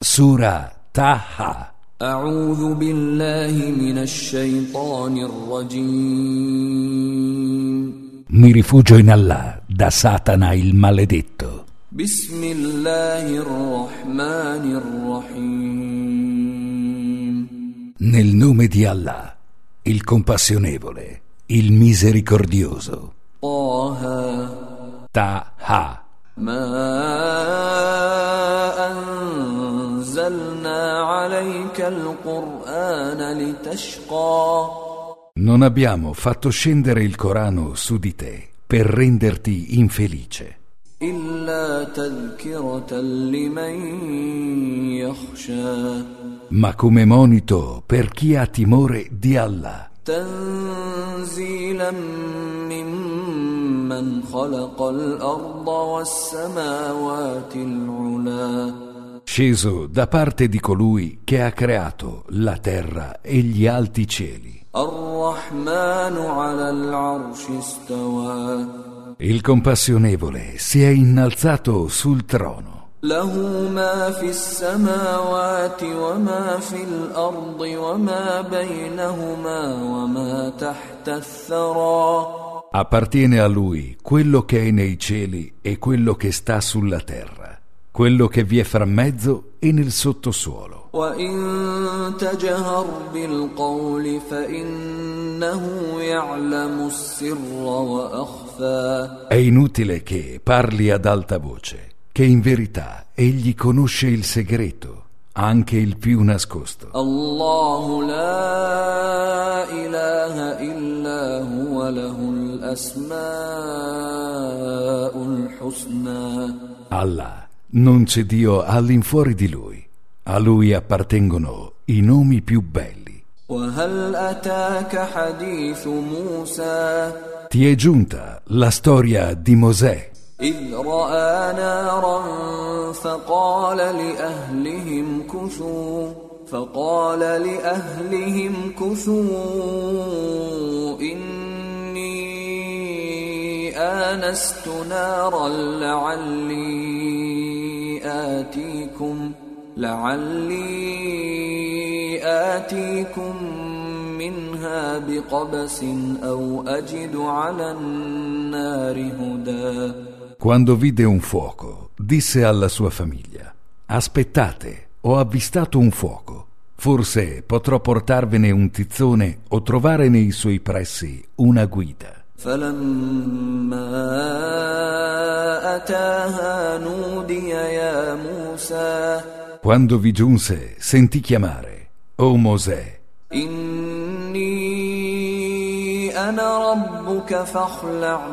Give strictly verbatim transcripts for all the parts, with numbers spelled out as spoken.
Sura Taha. أعوذ بالله من الشيطان الرجيم. Mi rifugio in Allah da Satana il maledetto. بسم الله الرحمن الرحيم. Nel nome di Allah, il compassionevole, il misericordioso. طه Taha. ما أنزلنا عليك القرآن لتشقى. Non abbiamo fatto scendere il Corano su di te per renderti infelice, إلا تذكرة لمن يخشى. ma come monito per chi ha timore di Allah. تنزيلا ممن خلق الأرض والسماوات العلى. Sceso da parte di colui che ha creato la terra e gli alti cieli. الرحمن على العرش استوى. Il compassionevole si è innalzato sul trono. له ما في السماوات وما في الأرض وما بينهما وما تحت الثرى. Appartiene a lui quello che è nei cieli e quello che sta sulla terra, quello che vi è fra mezzo e nel sottosuolo. وإن تجهر بالقول فإنه يعلم السر وأخفى. È inutile che parli ad alta voce, che in verità egli conosce il segreto, anche il più nascosto. الله لا إله إلا هو له الأسماء الحسنى. Allah, non c'è Dio all'infuori di lui. A lui appartengono i nomi più belli. وهل أتاك حديث موسى. Ti è giunta la storia di Mosè, إذ رأى نارا فقال لأهلهم كثوا فقال لأهلهم كثوا إني آنست نارا لعلي آتيكم لعلي آتيكم منها بقبس أو أجد على النار هدى. quando vide un fuoco, disse alla sua famiglia: aspettate, ho avvistato un fuoco. Forse potrò portarvene un tizzone o trovare nei suoi pressi una guida. فلما أتاها نودي يا موسى. Quando vi giunse, sentì chiamare: O Mosè, إني أنا ربك فاخلع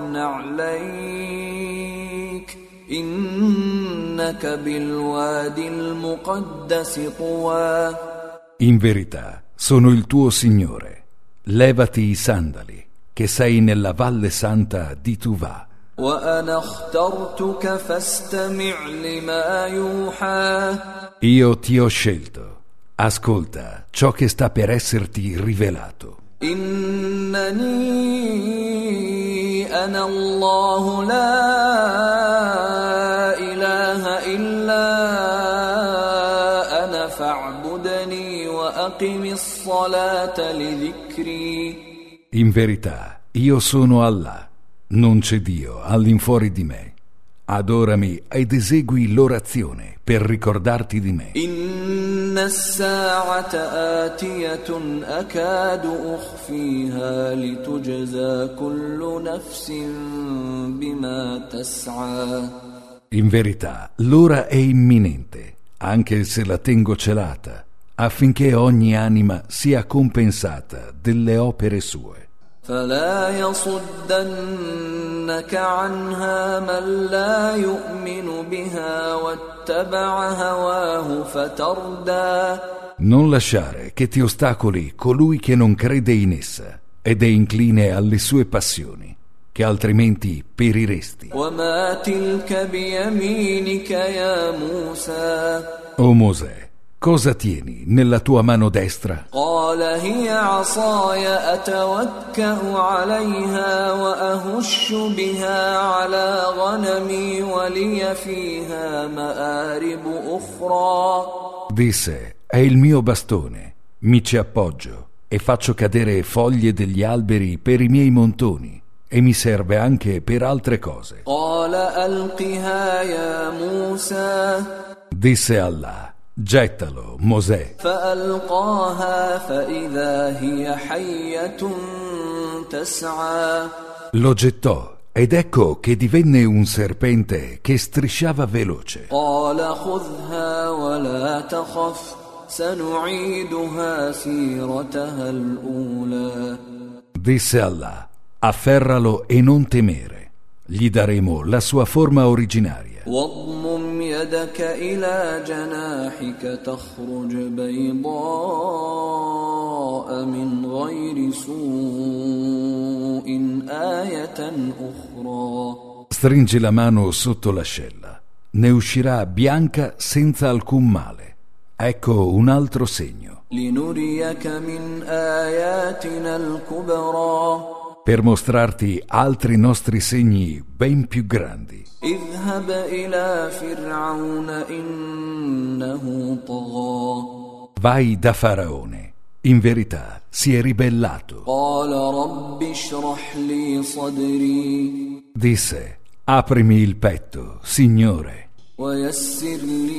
نعليك إنك بالوادي المقدس طوى. in verità sono il tuo Signore. Levati i sandali, che sei nella valle santa di Tuvà. وأنا اخترتك فاستمع لما يوحى. Io ti ho scelto. Ascolta ciò che sta per esserti rivelato. إنني أنا الله لا إله إلا أنا فاعبدني وأقم الصلاة لذكري. In verità, io sono Allah. Non c'è Dio all'infuori di me. Adorami ed esegui l'orazione per ricordarti di me. إن الساعة آتية أكاد أخفيها لتجزى كل نفس بما تسعى. In verità, l'ora è imminente, anche se la tengo celata, affinché ogni anima sia compensata delle opere sue. فلا يصدنك عنها من لا يؤمن بها واتبع هواه فتردى. Non lasciare che ti ostacoli colui che non crede in essa ed è incline alle sue passioni, che altrimenti periresti. وما تلك بيمينك يا موسى. O Mosè, cosa tieni nella tua mano destra? قال هي عصاي أتوكأ عليها وأهش بها على غنمي ولي فيها مآرب أخرى. Disse: è il mio bastone, mi ci appoggio e faccio cadere foglie degli alberi per i miei montoni, e mi serve anche per altre cose. قال ألقها يا موسى Disse Allah: gettalo, Mosè. فألقاها فإذا هي حية تسعى Lo gettò ed ecco che divenne un serpente che strisciava veloce. قال خذها ولا تخف سنعيدها سيرتها الأولى. Disse Allah: afferralo e non temere, gli daremo la sua forma originaria. واضمم يدك إلى جناحك تخرج بيضاء من غير سوء آية أخرى. Stringi la mano sotto l'ascella, ne uscirà bianca senza alcun male. Ecco un altro segno. لنريك من آياتنا الكبرى. Per mostrarti altri nostri segni ben più grandi. اذهب إلى فرعون إنه طغى. Vai da Faraone, in verità si è ribellato. قال رب اشرح لي صدري Disse: aprimi il petto, Signore, ويسر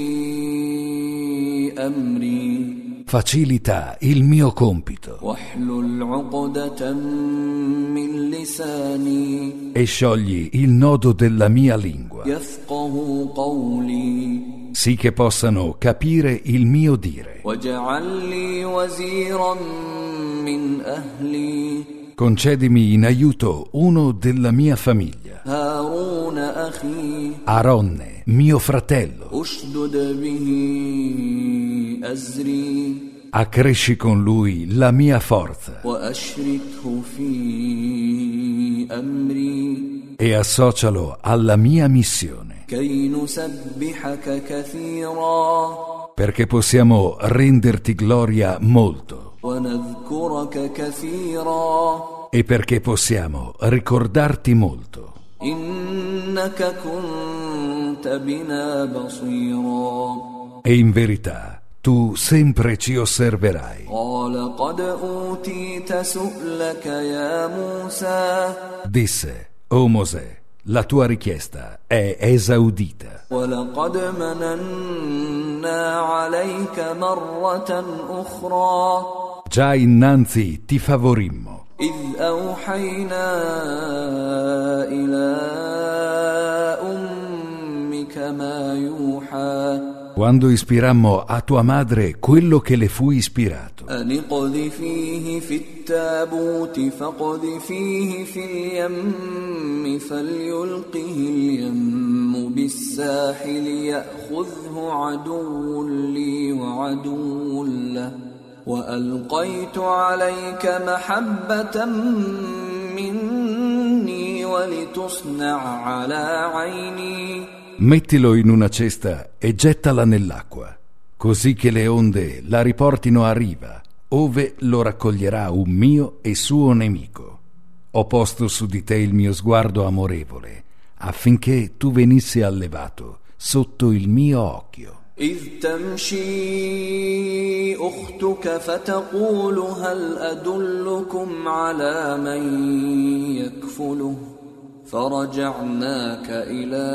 لي أمري facilita il mio compito واحلل عقدة من لساني e sciogli il nodo della mia lingua, يفقه قولي sì che possano capire il mio dire. واجعل لي وزيرا من أهلي Concedimi in aiuto uno della mia famiglia, هارون أخي Aronne, mio fratello. أشدد به أزري Accresci con lui la mia forza وأشركه في أمري e associalo alla mia missione, كي نسبحك كثيرا perché possiamo renderti gloria molto ونذكرك كثيرا e perché possiamo ricordarti molto. إنك كنت بنا بصيرا. E in verità tu sempre ci osserverai. قال قد أوتيت سؤلك يا موسى Disse: o Mosè, la tua richiesta è esaudita. ولقد مننا عليك مرة أخرى Già innanzi ti favorimmo, إذ أوحينا إلى أمك ما يوحى quando ispirammo a tua madre quello che le fu ispirato. أن اقذفيه في التابوت فاقذفيه في اليم فليلقه اليم بالساحل يأخذه عدو لي وعدو له وألقيت عليك محبة مني ولتصنع على عيني. Mettilo in una cesta e gettala nell'acqua, così che le onde la riportino a riva, ove lo raccoglierà un mio e suo nemico. Ho posto su di te il mio sguardo amorevole, affinché tu venissi allevato sotto il mio occhio. إذ تمشي أختك فتقول هل أدلكم على من يكفله فرجعناك إلى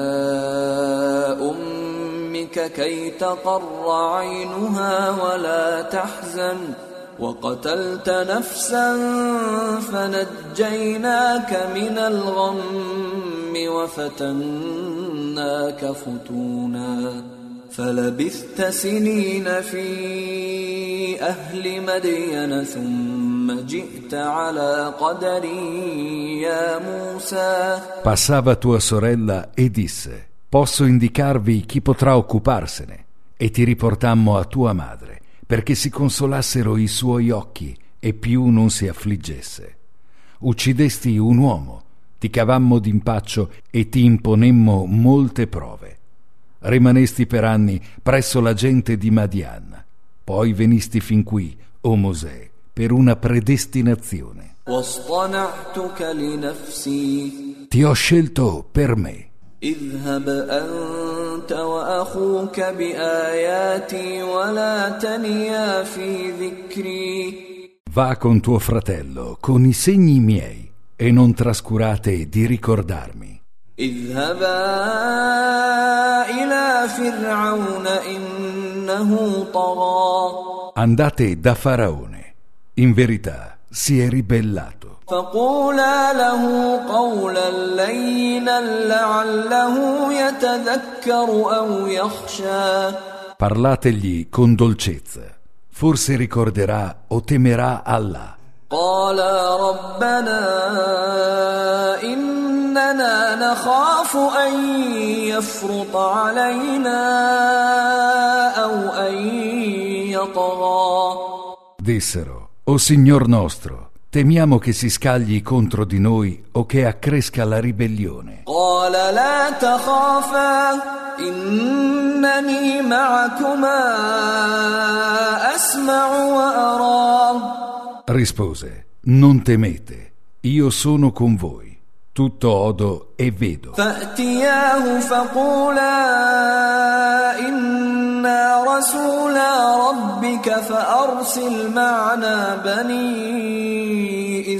أمك كي تقر عينها ولا تحزن وقتلت نفسا فنجيناك من الغم وفتناك فتونا فلبثت سنين في أهل مدين ثم جئت على قدري يا موسى. Passava tua sorella e disse: posso indicarvi chi potrà occuparsene, e ti riportammo a tua madre perché si consolassero i suoi occhi e più non si affliggesse. Uccidesti un uomo, ti cavammo d'impaccio e ti imponemmo molte prove. Rimanesti per anni presso la gente di Madian, poi venisti fin qui, o Mosè, per una predestinazione. واصطنعتك لنفسي Ti ho scelto per me. اذهب أنت أنت وأخوك بآياتي ولا تنيا في ذكري. Va con tuo fratello, con i segni miei, e non trascurate di ricordarmi. اذهبا إلى فرعون إنه طغى. Andate da Faraone, in verità si è ribellato. فقولا له قولا لينا لعله يتذكر أو يخشى. Parlategli con dolcezza, forse ricorderà o temerà Allah. قالا ربنا إننا نخاف أن يفرط علينا أو أن يطغى. Dissero: O Signor nostro, temiamo che si scagli contro di noi o che accresca la ribellione. قال لا تخافا إنني معكما أسمع وأرى. Rispose: Non temete, io sono con voi, tutto odo e vedo. فأتياه فقولا إنا رسولا ربك فأرسل معنا بني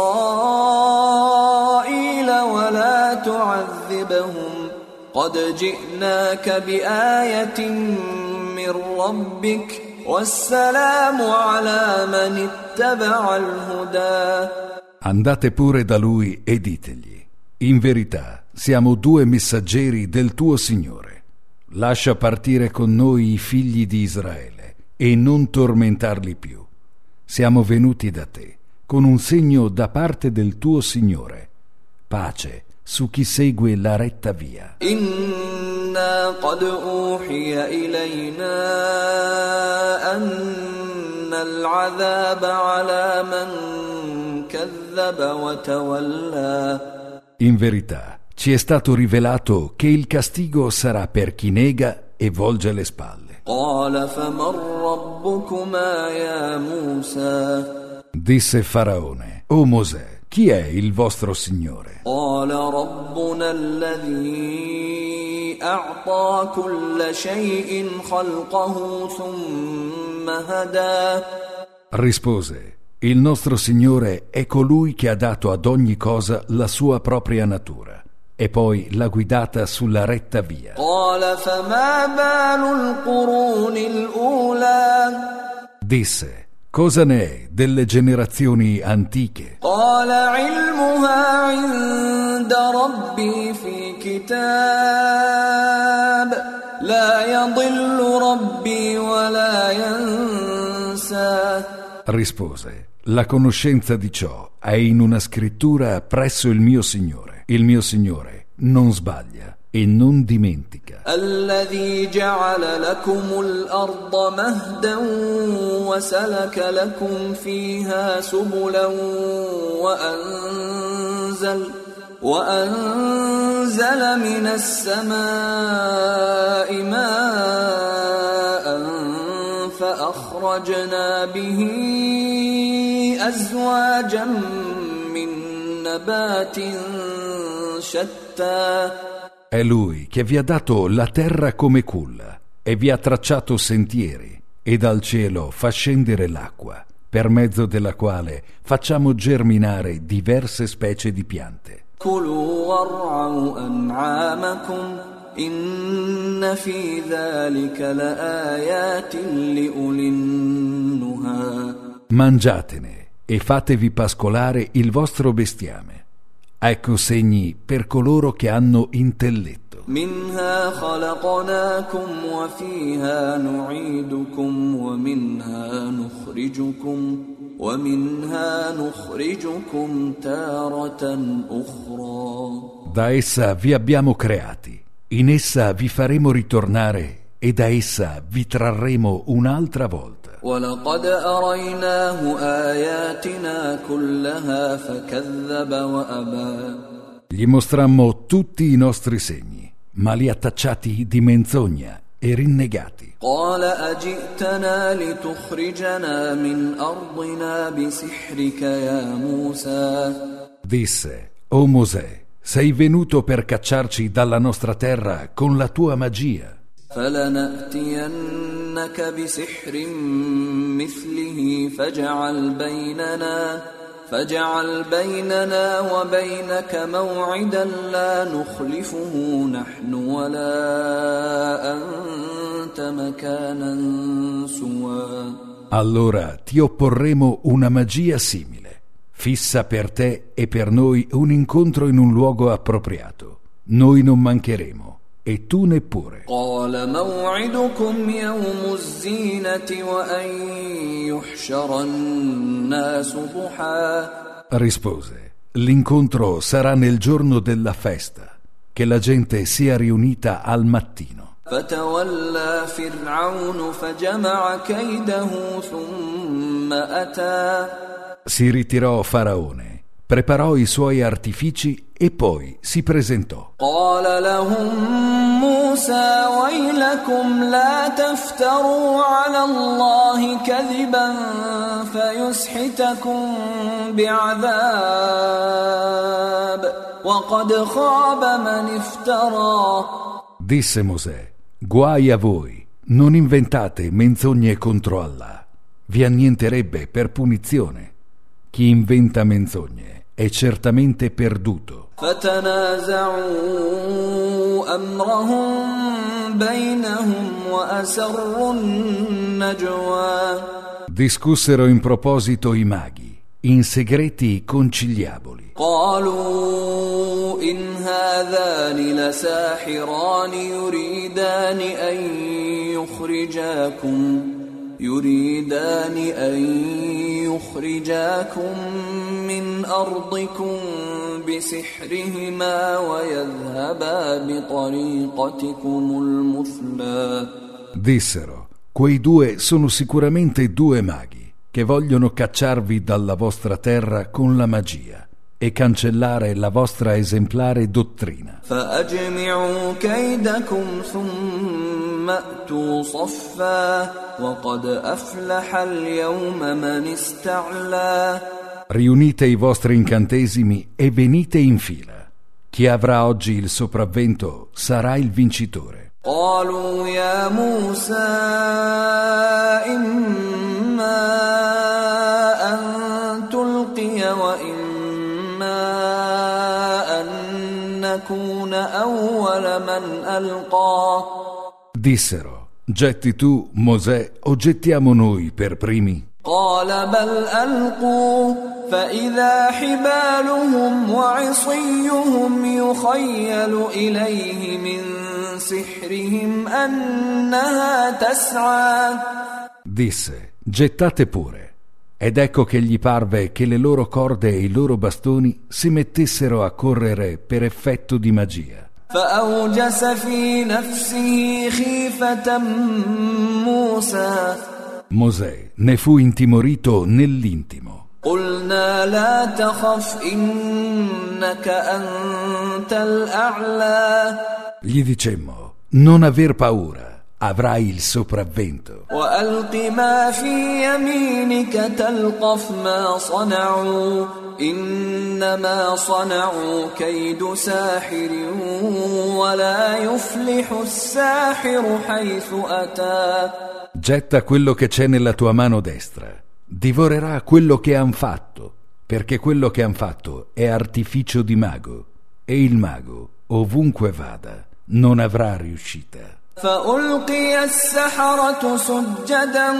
إسرائيل ولا تعذبهم قد جئناك بآية من ربك والسلام على من اتبع الهدى. Andate pure da lui e ditegli: In verità siamo due messaggeri del tuo Signore. Lascia partire con noi i figli di Israele e non tormentarli più. Siamo venuti da te con un segno da parte del tuo Signore. Pace su chi segue la retta via. إنا قد أوحي إلينا أن العذاب على من كذب وتولى. In verità, ci è stato rivelato che il castigo sarà per chi nega e volge le spalle. قال فمن ربكما يا موسى. Disse Faraone: O Mosè, chi è il vostro Signore? قال ربنا الذي أعطى كل شيء خلقه ثم هدى. Rispose: Il nostro Signore è colui che ha dato ad ogni cosa la sua propria natura e poi l'ha guidata sulla retta via. قال فما بال القرون الأولى. Disse: Cosa ne è delle generazioni antiche? قال علمها عند ربي في كتاب لا يضل ربي ولا ينسى. Rispose: La conoscenza di ciò è in una scrittura presso il mio Signore. Il mio Signore non sbaglia e non dimentica. الذي جعل لكم الأرض مهدا وسلك لكم فيها سبلا وأنزل وأنزل من السماء ماء فأخرجنا به أزواجا من نبات شتى. È Lui che vi ha dato la terra come culla e vi ha tracciato sentieri e dal cielo fa scendere l'acqua, per mezzo della quale facciamo germinare diverse specie di piante. كلوا وارعوا أنعامكم إن في ذلك لآيات لأولي النهى. Mangiatene e fatevi pascolare il vostro bestiame. Ecco segni per coloro che hanno intelletto. منها خلقناكم وفيها نعيدكم ومنها نخرجكم ومنها نخرجكم تارة أخرى. Da essa vi abbiamo creati, in essa vi faremo ritornare e da essa vi trarremo un'altra volta. ولقد أريناه آياتنا كلها فكذب وأبى. Gli mostrammo tutti i nostri segni, ma li ha tacciati di menzogna e rinnegati. قال أجئتنا لتخرجنا من أرضنا بسحرك يا موسى. Disse: O Mosè, sei venuto per cacciarci dalla nostra terra con la tua magia. فلنأتينك بسحر مثله فاجعل بيننا فاجعل بيننا وبينك موعدا لا نخلفه نحن ولا أنت مكانا سوى. Allora ti opporremo una magia simile, fissa per te e per noi un incontro in un luogo appropriato. Noi non mancheremo e tu neppure. قال موعدكم يوم الزينة وأن يحشر الناس ضحى. Rispose, l'incontro sarà nel giorno della festa, che la gente sia riunita al mattino. فتولى فرعون فجمع كيده ثم أتى. Si ritirò Faraone, preparò i suoi artifici e poi si presentò. قال لهم موسى ويلكم لا تفتروا على الله كذبا فيسحتكم بعذاب وقد خاب من افترى. Disse Mosè, guai a voi, non inventate menzogne contro Allah, vi annienterebbe per punizione. Chi inventa menzogne è certamente perduto. فتنازعوا أمرهم بينهم وأسروا النجوى. Discussero in proposito i maghi, in segreti conciliaboli. قالوا إن هذان لساحران يريدان أن يخرجاكم يريدان أن يخرجاكم من أرضكم بسحرهما ويذهبا بطريقتكم المثلى. Dissero, quei due sono sicuramente due maghi che vogliono cacciarvi dalla vostra terra con la magia e cancellare la vostra esemplare dottrina. فأجمعوا كيدكم ثم أتوا صفا وقد أفلح اليوم من استعلى. Riunite i vostri incantesimi e venite in fila. Chi avrà oggi il sopravvento sarà il vincitore. قالوا يا موسى إما أن تلقي وإما أن نكون أول من ألقى. Dissero, getti tu, Mosè, o gettiamo noi per primi? قال بل ألقوا فإذا حبالهم وعصيهم يخيل إليه من سحرهم أنها تسعى. Disse, gettate pure. Ed ecco che gli parve che le loro corde e i loro bastoni si mettessero a correre per effetto di magia. فأوجس في نفسه خيفة موسى. Mosè ne fu intimorito nell'intimo. قلنا لا تخف إنك أنت الأعلى. Gli dicemmo, non aver paura, avrai il sopravvento. وألق ما في يمينك تلقف ما صنعوا إنما صنعوا كيد ساحر ولا يفلح الساحر حيث أتى. Getta quello che c'è nella tua mano destra. Divorerà quello che han fatto, perché quello che han fatto è artificio di mago, e il mago, ovunque vada, non avrà riuscita. فألقي السحرة سجدا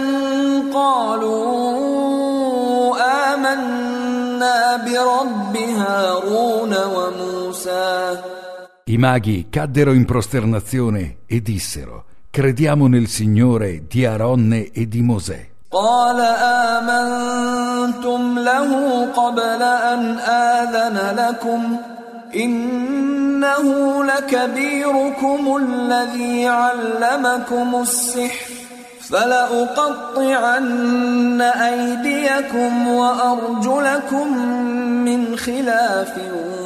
قالوا آمنا برب هارون وموسى. I maghi caddero in prosternazione e dissero, crediamo nel Signore di Aronne e di Mosè. قال آمنتم له قبل أن آذن لكم إنه لكبيركم الذي علمكم السحر فلأقطعن أيديكم وأرجلكم من خلاف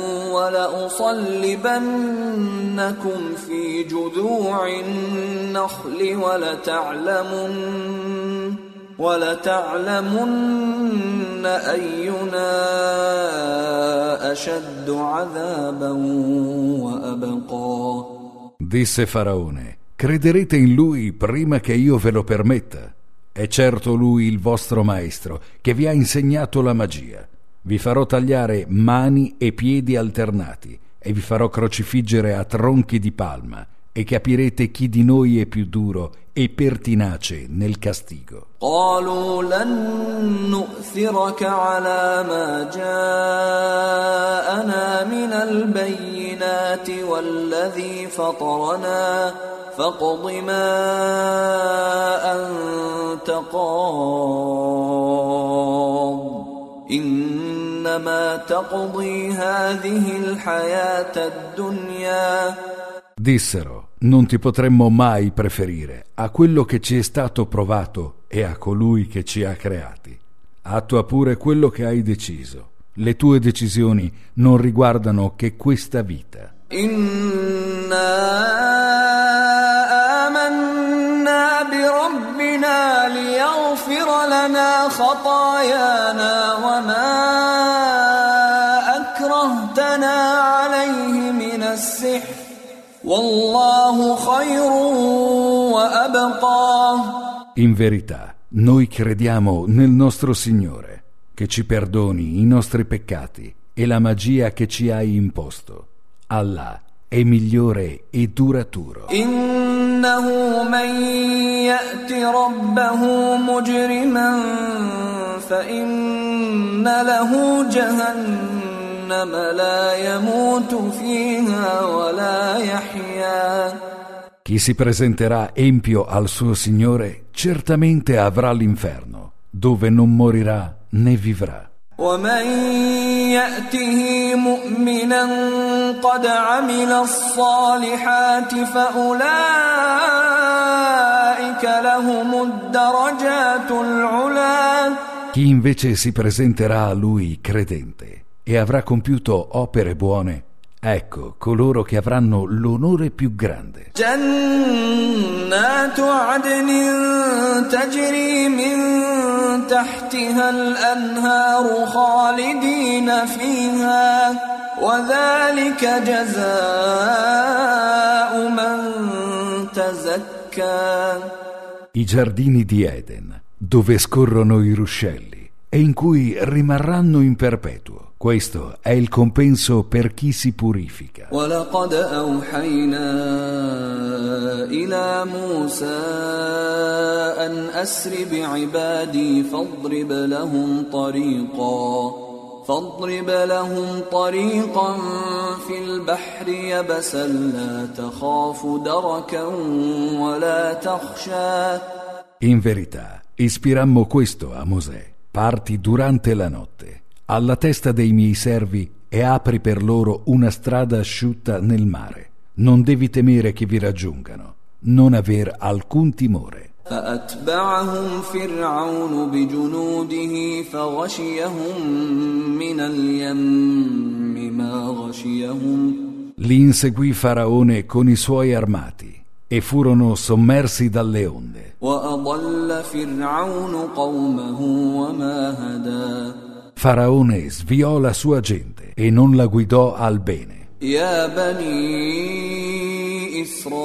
ولأصلبنكم في جذوع النخل ولتعلمن وَلَتَعْلَمُنَّ أَيُّنَا أَشَدُّ عَذَابًا وَأَبْقَى. Disse Faraone: crederete in lui prima che io ve lo permetta? È certo lui il vostro maestro, che vi ha insegnato la magia. Vi farò tagliare mani e piedi alternati e vi farò crocifiggere a tronchi di palma, e capirete chi di noi è più duro e pertinace nel castigo. قالوا لن نؤثرك على ما جاءنا من البينات والذي فطرنا فاقض ما أنت قاض إنما تقضي هذه الحياة الدنيا. Dissero: non ti potremmo mai preferire a quello che ci è stato provato e a colui che ci ha creati. Attua pure quello che hai deciso. Le tue decisioni non riguardano che questa vita. Inna amanna bi rabbina liyaghfira lana khatayana wa ma akrahtana alayhi min as-sihr. Wallahu khayrun wa abqa. In verità, noi crediamo nel nostro Signore, che ci perdoni i nostri peccati e la magia che ci hai imposto. Allah è migliore e duraturo. Innahu man ya'ti rabbahu mujriman fa inna lahu jahannam la yamutu fiha wa la yahya. Chi si presenterà empio al suo Signore certamente avrà l'inferno, dove non morirà né vivrà. وَمَنْ يَأْتِهِ مُؤْمِنًا قَدْ عَمِلَ الصَّالِحَاتِ فَأُولَئِكَ لَهُمُ الدَّرَجَاتُ الْعُلَى. Chi invece si presenterà a lui credente e avrà compiuto opere buone, ecco coloro che avranno l'onore più grande. جنات عدن تجري من تحتها الأنهار خالدين فيها وذلك جزاء من تزكى. I giardini di Eden, dove scorrono i ruscelli e in cui rimarranno in perpetuo. Questo è il compenso per chi si purifica. وَلَقَدْ أَوْحَيْنَا إِلَى مُوسَى أَنْ أَسْرِ بِعِبَادِي فَاضْرِبْ لَهُمْ طَرِيقًا فَاضْرِبْ لَهُمْ طَرِيقًا فِي الْبَحْرِ يَبَسًا لَا تَخَافُ دَرَكًا وَلَا تَخْشَى. In verità, ispirammo questo a Mosè. Parti durante la notte alla testa dei miei servi e apri per loro una strada asciutta nel mare. Non devi temere che vi raggiungano, non aver alcun timore. فأتبعهم فرعون بجنوده فغشيهم من اليم ما غشيهم. Li inseguì Faraone con i suoi armati e furono sommersi dalle onde. وأضل فرعون قومه وما هدى. Faraone sviò la sua gente e non la guidò al bene. يا بني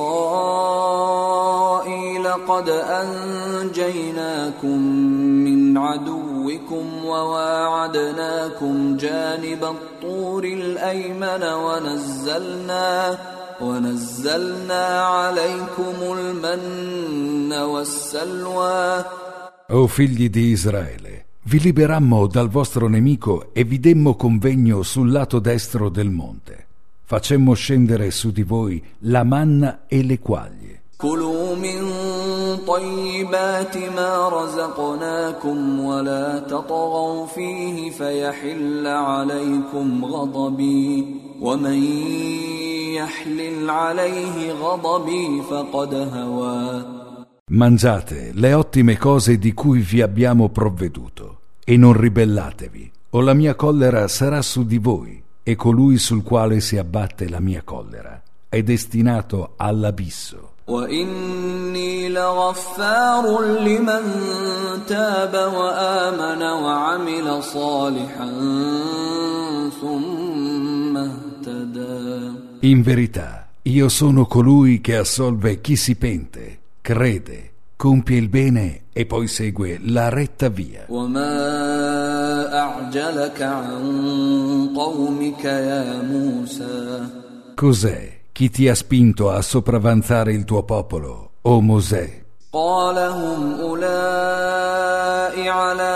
إسرائيل قد أنجيناكم من عدوكم وواعدناكم جانب الطور الأيمن ونزلنا ونزلنا عليكم المن والسلوى. O figli di Israele, vi liberammo dal vostro nemico e vi demmo convegno sul lato destro del monte. Facemmo scendere su di voi la manna e le quaglie. كلوا من طيبات ما رزقناكم ولا تطغوا فيه فيحل عليكم غضبي ومن يحلل عليه غضبي فقد هوى. Mangiate le ottime cose di cui vi abbiamo provveduto e non ribellatevi, o la mia collera sarà su di voi, e colui sul quale si abbatte la mia collera è destinato all'abisso. وإني لغفار لمن تاب وآمن وعمل صالحا ثم اهتدى. In verità, io sono colui che assolve chi si pente, crede, compie il bene e poi segue la retta via. وما أعجلك عن قومك يا موسى. Cos'è? Chi ti ha spinto a sopravanzare il tuo popolo, o Mosè? قال هم أولئك على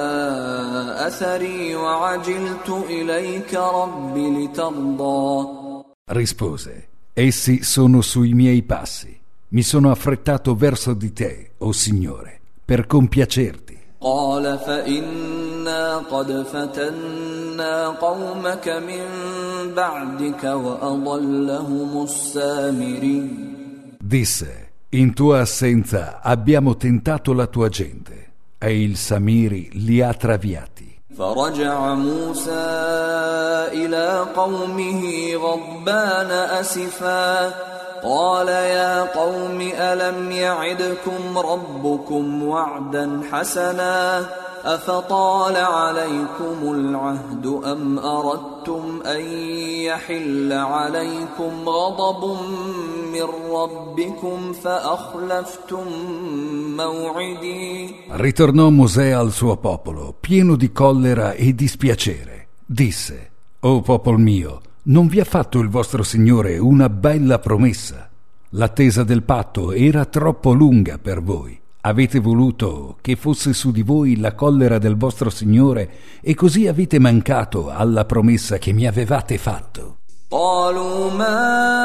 أثري وعجلت إليك رب لترضى. Rispose, essi sono sui miei passi. Mi sono affrettato verso di te, o Signore, per compiacerti. قال فإنا قد فتنا قومك من بعدك وأضلهم السامري. Disse, in tua assenza abbiamo tentato la tua gente, e il Samiri li ha traviati. فرجع موسى إلى قومه غضبان أسفا قال يا قوم ألم يعدكم ربكم وعدا حسنا أفطال عليكم العهد أم أردتم أن يحل عليكم غضب من ربكم فأخلفتم موعدي. Ritornò Mosè al suo popolo, pieno di collera e dispiacere. Disse, o popolo mio, non vi ha fatto il vostro Signore una bella promessa? L'attesa del patto era troppo lunga per voi. Avete voluto che fosse su di voi la collera del vostro Signore e così avete mancato alla promessa che mi avevate fatto. قالوا ما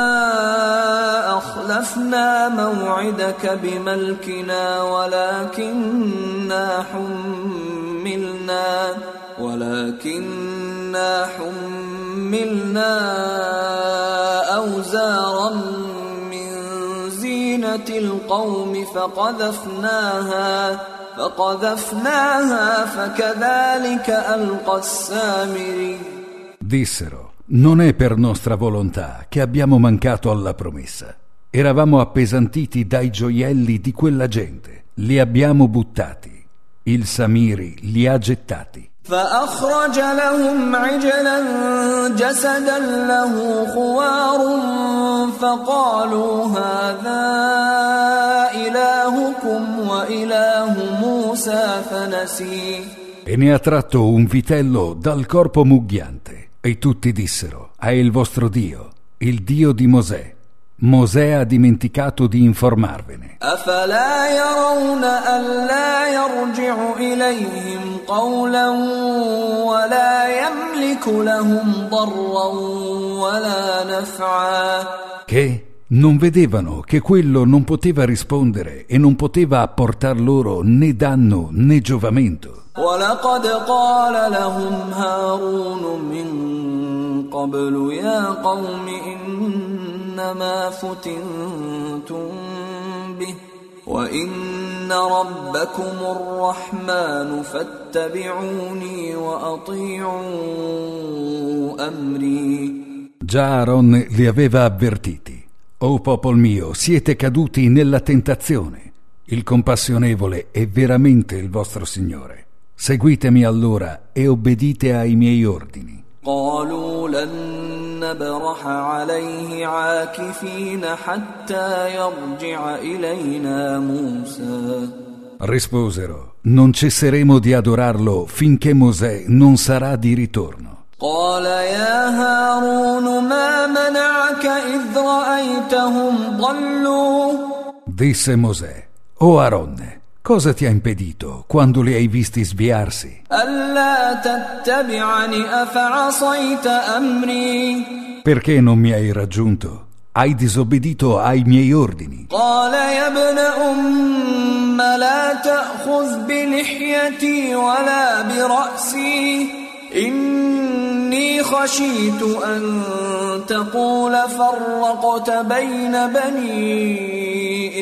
أخلفنا موعدك بملكنا ولكننا حملنا ولكننا حملنا أوزارا من زينة القوم فقذفناها فقذفناها فكذلك ألقى السامري. Dissero, non è per nostra volontà che abbiamo mancato alla promessa. Eravamo appesantiti dai gioielli di quella gente. Li abbiamo buttati. Il Samiri li ha gettati. فأخرج لهم عجلا جسدا له خوار فقالوا هذا إلهكم وإله موسى فنسي. E ne ha tratto un vitello dal corpo mughiante. E tutti dissero, è il vostro Dio, il Dio di Mosè. Mosè ha dimenticato di informarvene. أفلا يرون ألا يرجع إليهم قولا ولا يملك لهم ضرا ولا نفعا. Che non vedevano che quello non poteva rispondere e non poteva apportar loro né danno né giovamento. ولقد قال لهم هارون من قبل يا قوم إنما فتنتم به وإن ربكم الرحمن فاتبعوني وأطيعوا أمري. Già Aaron li aveva avvertiti. O popolo mio, siete caduti nella tentazione. Il compassionevole è veramente il vostro Signore. Seguitemi allora e obbedite ai miei ordini. قالوا لن نبرح عليه عاكفين حتى يرجع إلينا موسى. Risposero, non cesseremo di adorarlo finché Mosè non sarà di ritorno. قال يا هارون ما منعك إذ رأيتهم ضلوا. Disse Mosè, o Aaronne, cosa ti ha impedito quando li hai visti sviarsi? ألا تتبعني أفعصيت أمري. Perché non mi hai raggiunto? Hai disobbedito ai miei ordini. قال يا ابن أم لا تأخذ بلحيتي ولا برأسي إني خشيت أن تقول فرقت بين بني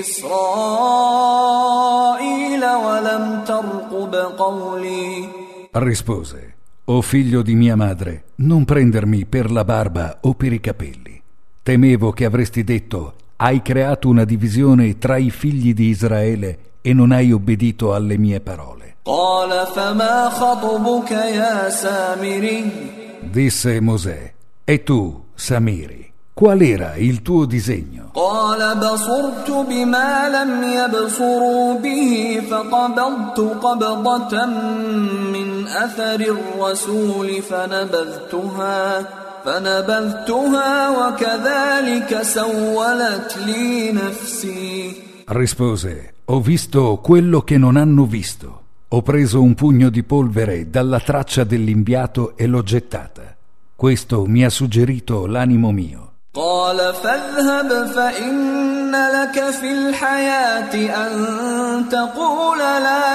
إسرائيل ولم ترقب قولي. Rispose, o figlio di mia madre, non prendermi per la barba o per i capelli. Temevo che avresti detto, hai creato una divisione tra i figli di Israele e non hai obbedito alle mie parole. قال فما خطبك يا سامري Disse Mosè: e tu, Samiri, qual era il tuo disegno? قال بصرت بما لم يبصروا به فقبضت قبضة من أثر الرسول فنبذتها فنبذتها وكذلك سولت لي نفسي. Rispose: ho visto quello che non hanno visto. Ho preso un pugno di polvere dalla traccia dell'inviato e l'ho gettata. Questo mi ha suggerito l'animo mio. قال فاذهب فإن لك في الحياة أن تقول لا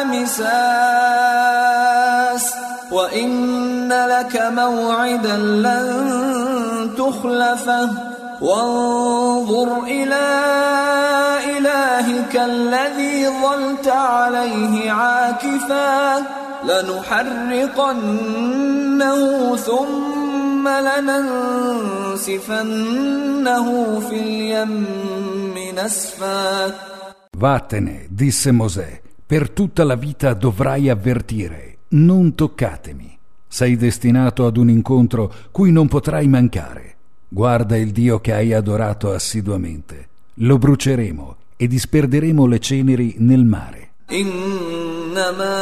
مساس وإن لك موعدا لن تخلفه وانظر إلى إلهك الذي ظلت عليه عاكفا لنحرقنه ثم لننسفنه في اليم نسفا. Vattene, disse Mosè, per tutta la vita dovrai avvertire: non toccatemi. Sei destinato ad un incontro cui non potrai mancare. Guarda il Dio che hai adorato assiduamente. Lo bruceremo e disperderemo le ceneri nel mare. إنما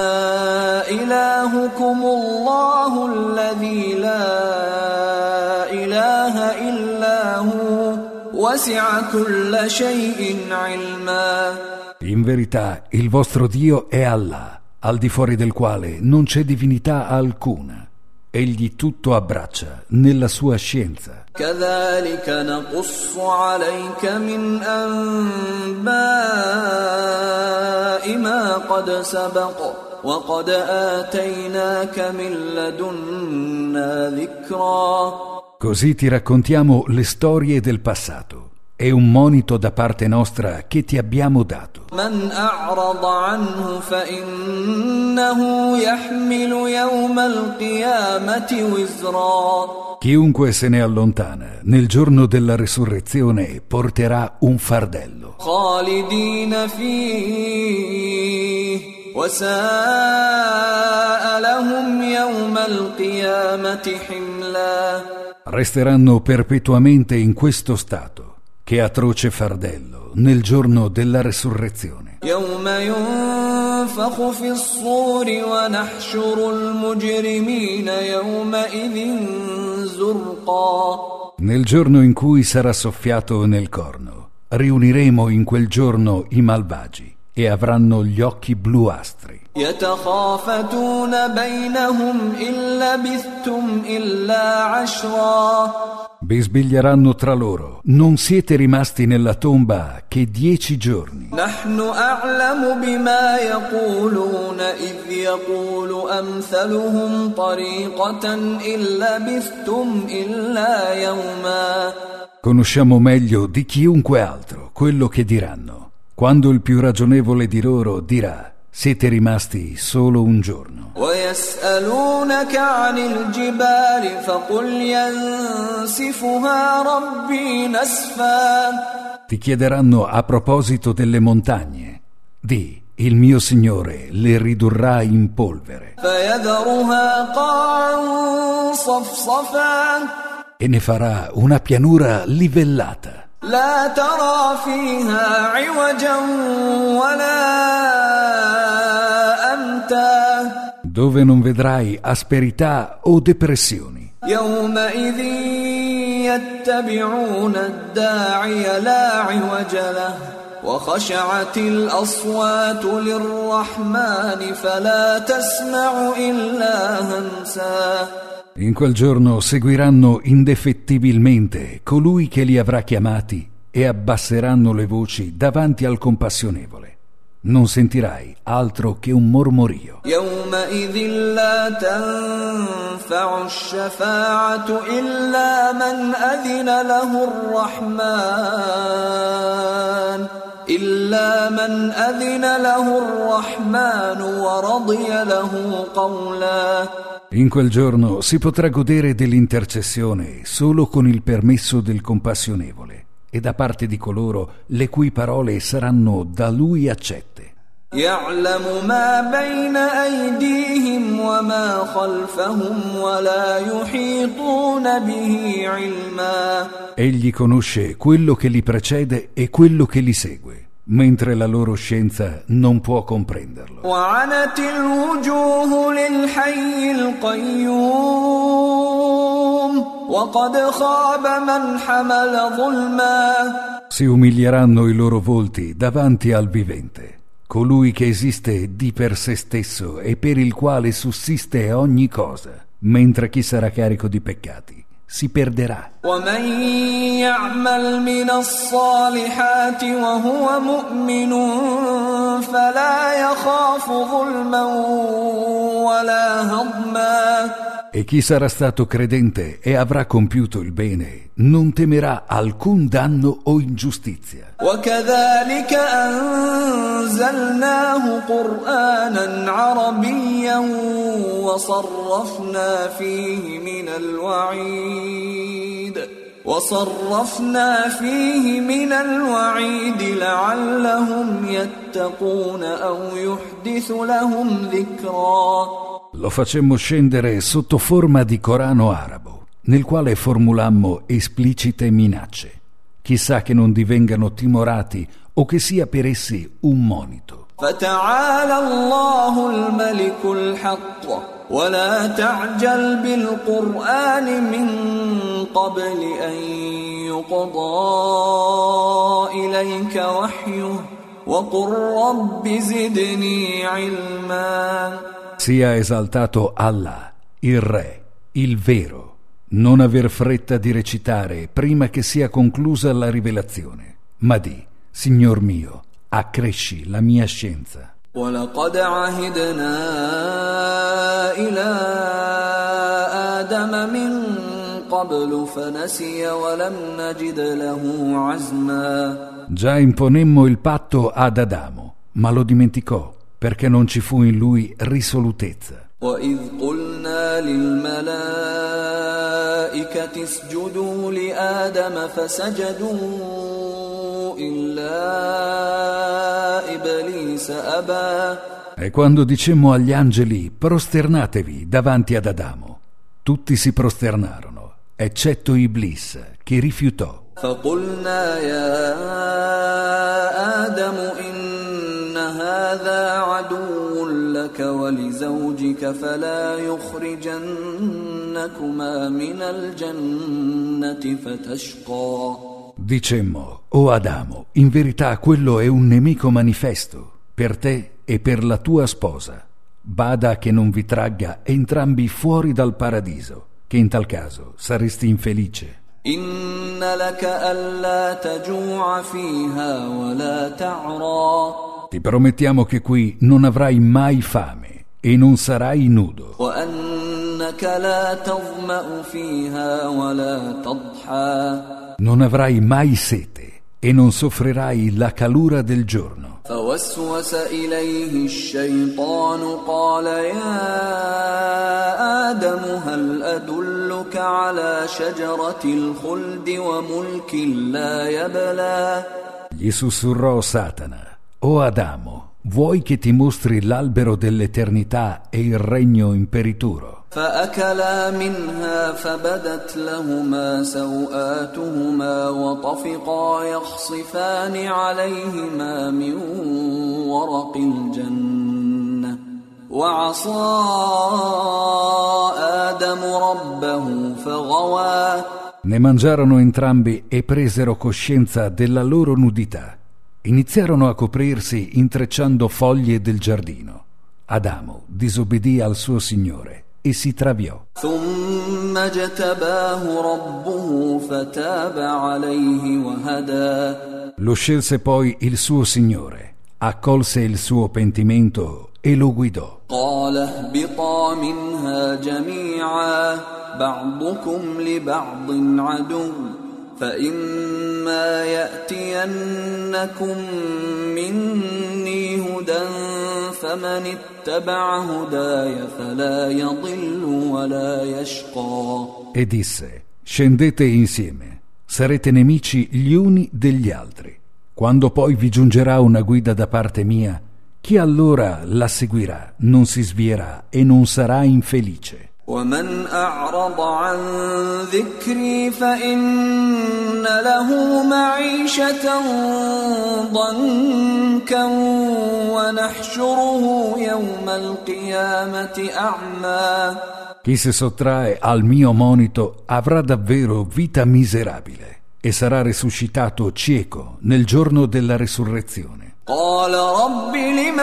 إلهكم الله الذي لا إله إلا هو وسع كل شيء علما. In verità, il vostro Dio è Allah, al di fuori del quale non c'è divinità alcuna. Egli tutto abbraccia nella sua scienza. كذلك نقص عليك من أنباء ما قد سبق وقد آتيناك من لدنا ذكرا. Così ti raccontiamo le storie del passato. È un monito da parte nostra che ti abbiamo dato. من أعرض عنه فإنه يحمل يوم القيامة وزرا. Chiunque se ne allontana nel giorno della risurrezione porterà un fardello. خالدين فيه وساء لهم يوم القيامة حملا. Resteranno perpetuamente in questo stato. Che atroce fardello nel giorno della resurrezione. يوم ينفخ في الصور ونحشر المجرمين يومئذ زرقا. Nel giorno in cui sarà soffiato nel corno, riuniremo in quel giorno i malvagi e avranno gli occhi bluastri. يتخافتون بينهم إن لبثتم إلا عشرا. Bisbiglieranno tra loro: non siete rimasti nella tomba che dieci giorni. نحن أعلم بما يقولون إذ يقول أمثلهم طريقة إن لبثتم إلا يوما. Conosciamo meglio di chiunque altro quello che diranno, quando il più ragionevole di loro dirà: siete rimasti solo un giorno. ويسألونك عن الجبال فقل ينسفها ربي نسفا. Ti chiederanno a proposito delle montagne. Di: il mio Signore le ridurrà in polvere. فيذرها قاعا صفصفا. E ne farà una pianura livellata. لا ترى فيها عوجا ولا أمتا. Dove non vedrai asperità o depressioni. يومئذ يتبعون الداعي لا عوج له وخشعت الأصوات للرحمن فلا تسمع إلا همسا. In quel giorno seguiranno indefettibilmente colui che li avrà chiamati e abbasseranno le voci davanti al compassionevole. Non sentirai altro che un mormorio. يومئذ لا تنفع الشفاعة إلا من أذن له الرحمن إلا من أذن له الرحمن ورضي له قولا. In quel giorno si potrà godere dell'intercessione solo con il permesso del compassionevole e da parte di coloro le cui parole saranno da lui accette. يعلم ما بين أيديهم وما خلفهم ولا يحيطون به علما. Egli conosce quello che li precede e quello che li segue, mentre la loro scienza non può comprenderlo. وعنت الوجوه للحي القيوم وقد خاب من حمل ظلما. Si umilieranno i loro volti davanti al vivente, colui che esiste di per sé stesso e per il quale sussiste ogni cosa, mentre chi sarà carico di peccati si perderà. ومن يعمل من الصالحات وهو مؤمن فلا يخاف ظلما ولا هضما. E chi sarà stato credente e avrà compiuto il bene non temerà alcun danno o ingiustizia. وكذلك أنزلناه قرآنا عربيا وصرفنا فيه من الوعيد وصرفنا فيه من الوعيد لعلهم يتقون أو يحدث لهم ذكرا. Lo facemmo scendere sotto forma di Corano arabo, nel quale formulammo esplicite minacce. Chissà che non divengano timorati o che sia per essi un monito. فتعالى الله الملك الحق ولا تعجل بالقرآن من قبل أن يقضى إليك وحيه وقل رب زدني علما. Sia esaltato Allah, il Re, il vero, non aver fretta di recitare prima che sia conclusa la rivelazione, ma di, Signor mio, accresci la mia scienza. وَلَقَدْ عَهِدْنَا إِلَىٰ آدَمَ مِن قَبْلُ فَنَسِيَ وَلَمْ نَجِدْ لَهُ عَزْمًا. Già imponemmo il patto ad Adamo, ma lo dimenticò, perché non ci fu in lui risolutezza. وَإِذْ قُلْنَا لِلْمَلَائِكَةِ اسْجُدُوا لِآدَمَ فَسَجَدُوا إِلَّا إِبْلِيسَ أَبَى. E quando dicemmo agli angeli prosternatevi davanti ad Adamo, tutti si prosternarono, eccetto Iblis, che rifiutò. فَقُلْنَا يَا آدَمُ إِنَّ هَذَا عَدُوٌّ لَكَ وَلِزَوْجِكَ فَلَا يُخْرِجَنَّكُمَا مِنَ الْجَنَّةِ فَتَشْقَى. Dicemmo, o Adamo, in verità quello è un nemico manifesto per te e per la tua sposa. Bada che non vi tragga entrambi fuori dal paradiso, che in tal caso saresti infelice. إِنَّ لَكَ أَلَّا تَجُوعَ فِيهَا وَلَا تَعْرَى. Ti promettiamo che qui non avrai mai fame e non sarai nudo. وَأَنَّكَ لَا تَظْمَأُ فِيهَا وَلَا تَضْحَى. Non avrai mai sete e non soffrirai la calura del giorno. فوسوس إليه الشيطان قال يا آدم هل أدلك على شجرة الخلد وملك لا يبلى. Gli sussurrò Satana: O Adamo, vuoi che ti mostri l'albero dell'eternità e il regno imperituro? فأكلا منها فبدت لهما سوآتهما وطفقا يخصفان عليهما من ورق الجنة وعصى آدم ربه فغوى. Ne mangiarono entrambi e presero coscienza della loro nudità. Iniziarono a coprirsi intrecciando foglie del giardino. Adamo disobbedì al suo Signore e si traviò. ثم اجتباه ربه فتاب عليه وهدى. Lo scelse poi il suo Signore, accolse il suo pentimento e lo guidò. قال اهبطا منها جميعا بعضكم لبعض عدو فإما يأتينكم مني هدى فمن اتبع هداي فلا يضل ولا يشقى. E disse: Scendete insieme, Sarete nemici gli uni degli altri. Quando poi vi giungerà una guida da parte mia, chi allora la seguirà non si svierà e non sarà infelice. ومن أعرض عن ذكري فإن له معيشة ضنكا ونحشره يوم القيامة أعمى. Chi si sottrae al mio monito avrà davvero vita miserabile e sarà risuscitato cieco nel giorno della risurrezione. قال رب لم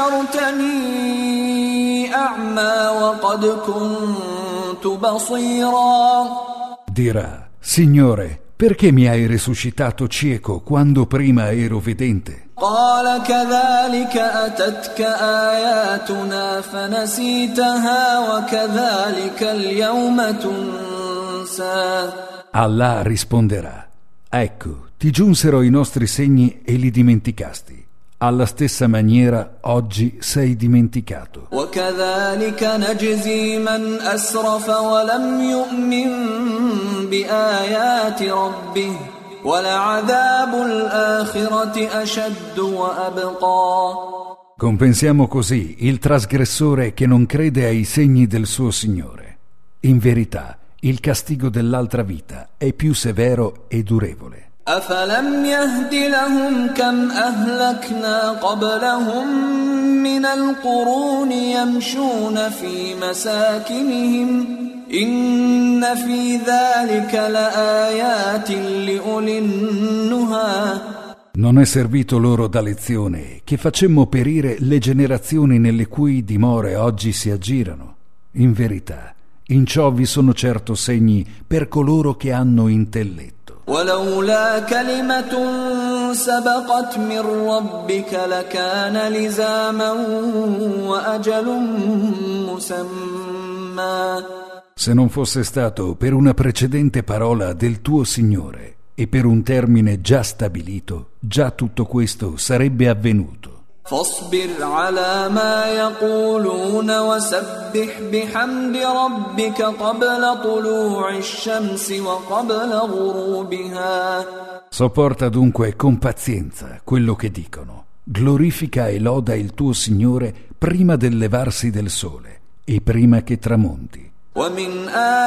حشرتني أعمى وقد كنت بصيرا. Dirà: Signore, perché mi hai risuscitato cieco quando prima ero vedente? قال كذلك أتتك آياتنا فنسيتها وكذلك اليوم تنسى. Allah risponderà: Ecco, ti giunsero i nostri segni e li dimenticasti. Alla stessa maniera oggi sei dimenticato. وكذلك نجزي من أسرف ولم يؤمن بآيات ربه ولعذاب الآخرة أشد وأبقى. Compensiamo così il trasgressore che non crede ai segni del suo Signore. In verità, il castigo dell'altra vita è più severo e durevole. أفلم يهد لهم كم أهلكنا قبلهم من القرون يمشون في مساكنهم إن في ذلك لآيات لأولي النهى. Non è servito loro da lezione che facemmo perire le generazioni nelle cui dimore oggi si aggirano. In verità, in ciò vi sono certo segni per coloro che hanno intelletto. ولولا كلمة سبقت من ربك لكان لزاما وأجل مسمى. Se non fosse stato per una precedente parola del tuo Signore e per un termine già stabilito, già tutto questo sarebbe avvenuto. فاصبر على ما يقولون وسبح بحمد ربك قبل طلوع الشمس وقبل غروبها. Sopporta dunque con pazienza quello che dicono. Glorifica e loda il tuo Signore prima del levarsi del sole e prima che tramonti. ومن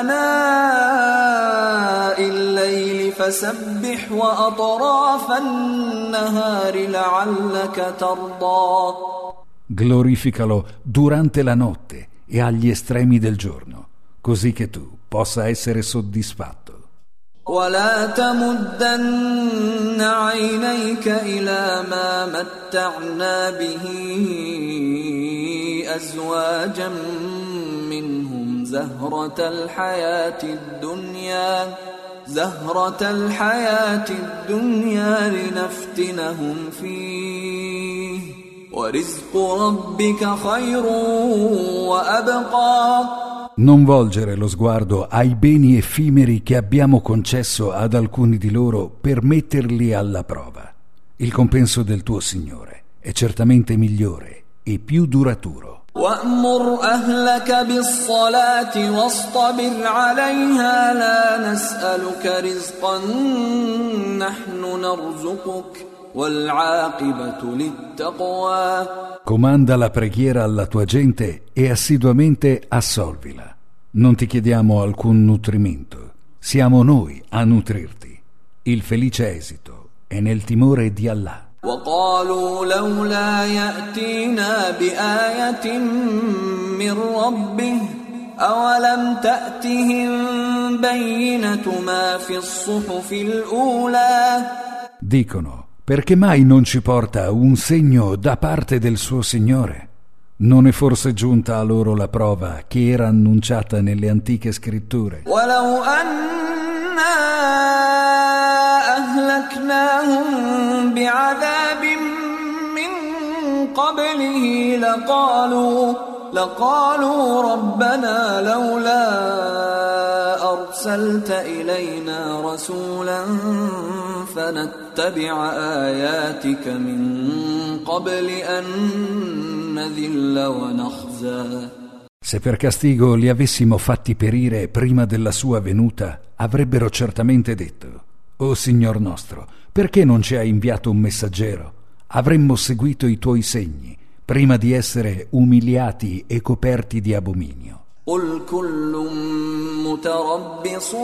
آناء الليل فسبح وأطراف النهار لعلك ترضى. Glorificalo durante la notte e agli estremi del giorno, così che tu possa essere soddisfatto. ولا تمدن عينيك إلى ما متعنا به أزواجا منهم زهرة الحياة الدنيا زهرة الحياة الدنيا لنفتنهم فيه ورزق ربك خير وأبقى. Non volgere lo sguardo ai beni effimeri che abbiamo concesso ad alcuni di loro per metterli alla prova. Il compenso del tuo Signore è certamente migliore e più duraturo. وأمر أهلك بالصلاة واصطبر عليها لا نسألك رزقا نحن نرزقك والعاقبة للتقوى. Comanda la preghiera alla tua gente e assiduamente assolvila. Non ti chiediamo alcun nutrimento, siamo noi a nutrirti. Il felice esito è nel timore di Allah. وقالوا لولا يأتينا بآية من ربه أولم تأتهم بينة ما في الصحف الأولى. Dicono: perché mai non ci porta un segno da parte del suo Signore? Non è forse giunta a loro la prova che era annunciata nelle antiche scritture? ولو أنا أهلكناهم بعذاب من قبله لقالوا لقالوا ربنا لولا أرسلت إلينا رسولا فنتبع آياتك من قبل أن نذل ونخزى. Se per castigo li avessimo fatti perire prima della sua venuta, avrebbero certamente detto: O Signor nostro, perché non ci hai inviato un messaggero? Avremmo seguito i tuoi segni prima di essere umiliati e coperti di abominio. قل كل متربص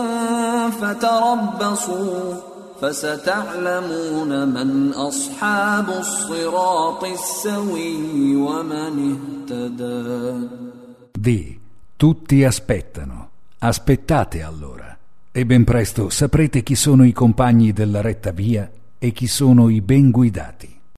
فتربصوا فستعلمون من أصحاب الصراط السوي ومن اهتدى. Di, tutti aspettano, aspettate allora, e ben presto saprete chi sono i compagni della retta via e chi sono i ben guidati.